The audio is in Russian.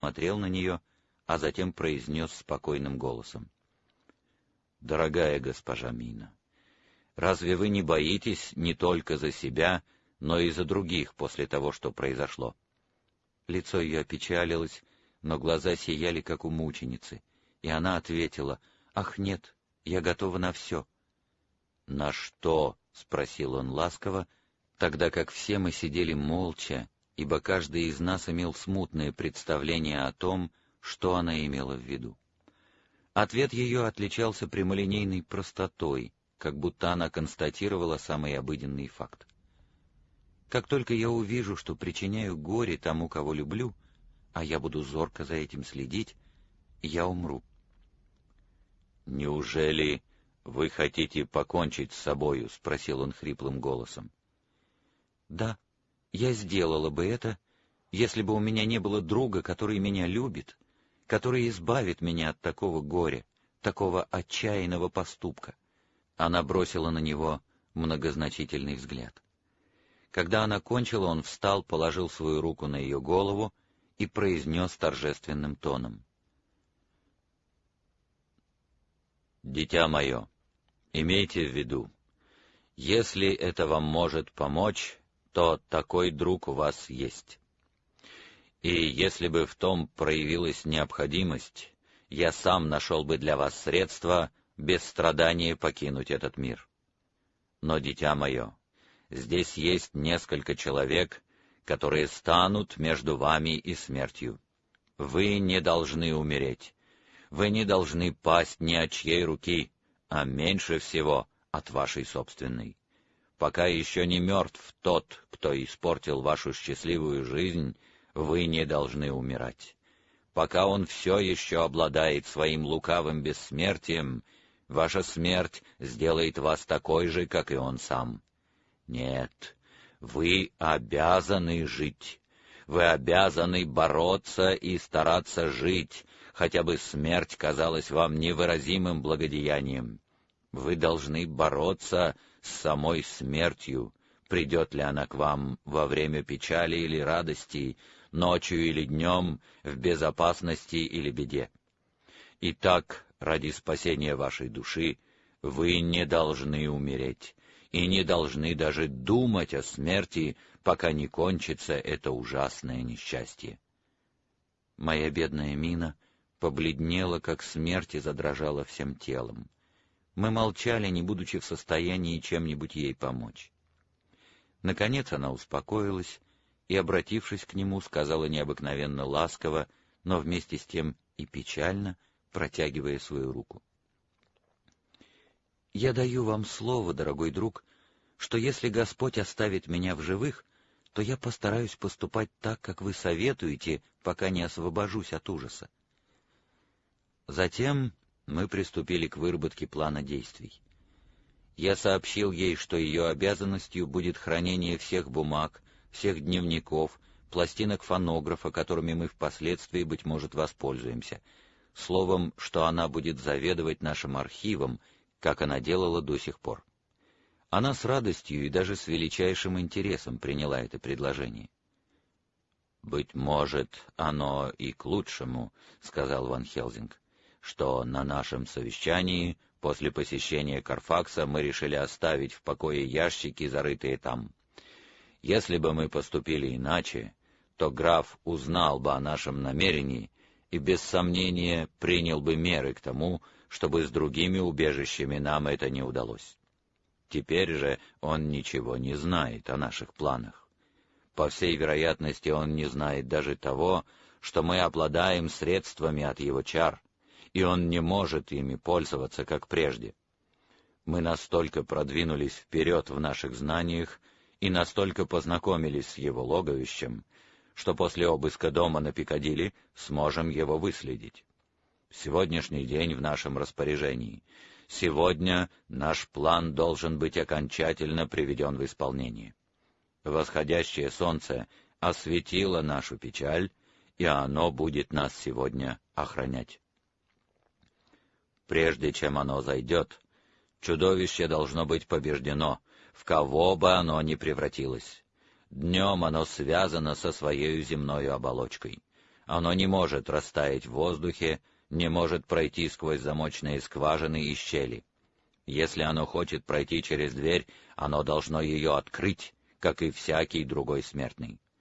смотрел на нее, а затем произнес спокойным голосом: «Дорогая госпожа Мина, разве вы не боитесь не только за себя, но и за других после того, что произошло?» Лицо ее опечалилось, но глаза сияли, как у мученицы, и она ответила: «Ах, нет, я готова на все». «На что?» — спросил он ласково, тогда как все мы сидели молча, ибо каждый из нас имел смутное представление о том, что она имела в виду. Ответ ее отличался прямолинейной простотой, как будто она констатировала самый обыденный факт. «Как только я увижу, что причиняю горе тому, кого люблю, а я буду зорко за этим следить, я умру». «Неужели вы хотите покончить с собою?» — спросил он хриплым голосом. «Да, я сделала бы это, если бы у меня не было друга, который меня любит, который избавит меня от такого горя, такого отчаянного поступка». Она бросила на него многозначительный взгляд. Когда она кончила, он встал, положил свою руку на ее голову и произнес торжественным тоном: «Дитя мое, имейте в виду, если это вам может помочь, то такой друг у вас есть. И если бы в том проявилась необходимость, я сам нашел бы для вас средства без страдания покинуть этот мир. Но, дитя мое, здесь есть несколько человек, которые станут между вами и смертью. Вы не должны умереть, вы не должны пасть ни от чьей руки, а меньше всего от вашей собственной. Пока еще не мертв тот, кто испортил вашу счастливую жизнь, вы не должны умирать. Пока он все еще обладает своим лукавым бессмертием, ваша смерть сделает вас такой же, как и он сам. Нет, вы обязаны жить. Вы обязаны бороться и стараться жить, хотя бы смерть казалась вам невыразимым благодеянием. Вы должны бороться с самой смертью, придет ли она к вам во время печали или радости, ночью или днем, в безопасности или беде. Итак, ради спасения вашей души, вы не должны умереть, и не должны даже думать о смерти, пока не кончится это ужасное несчастье». Моя бедная Мина побледнела, как смерть, и задрожала всем телом. Мы молчали, не будучи в состоянии чем-нибудь ей помочь. Наконец она успокоилась и, обратившись к нему, сказала необыкновенно ласково, но вместе с тем и печально, протягивая свою руку: «Я даю вам слово, дорогой друг, что если Господь оставит меня в живых, то я постараюсь поступать так, как вы советуете, пока не освобожусь от ужаса». Затем мы приступили к выработке плана действий. Я сообщил ей, что ее обязанностью будет хранение всех бумаг, всех дневников, пластинок фонографа, которыми мы впоследствии, быть может, воспользуемся. Словом, что она будет заведовать нашим архивом, как она делала до сих пор. Она с радостью и даже с величайшим интересом приняла это предложение. «Быть может, оно и к лучшему», — сказал Ван Хелсинг, «что на нашем совещании после посещения Карфакса мы решили оставить в покое ящики, зарытые там. Если бы мы поступили иначе, то граф узнал бы о нашем намерении и без сомнения принял бы меры к тому, чтобы с другими убежищами нам это не удалось. Теперь же он ничего не знает о наших планах. По всей вероятности, он не знает даже того, что мы обладаем средствами от его чар, и он не может ими пользоваться, как прежде. Мы настолько продвинулись вперед в наших знаниях и настолько познакомились с его логовищем, что после обыска дома на Пикадилли сможем его выследить. Сегодняшний день в нашем распоряжении. Сегодня наш план должен быть окончательно приведен в исполнение. Восходящее солнце осветило нашу печаль, и оно будет нас сегодня охранять. Прежде чем оно зайдет, чудовище должно быть побеждено, в кого бы оно ни превратилось. Днем оно связано со своей земной оболочкой. Оно не может растаять в воздухе, не может пройти сквозь замочные скважины и щели. Если оно хочет пройти через дверь, оно должно ее открыть, как и всякий другой смертный.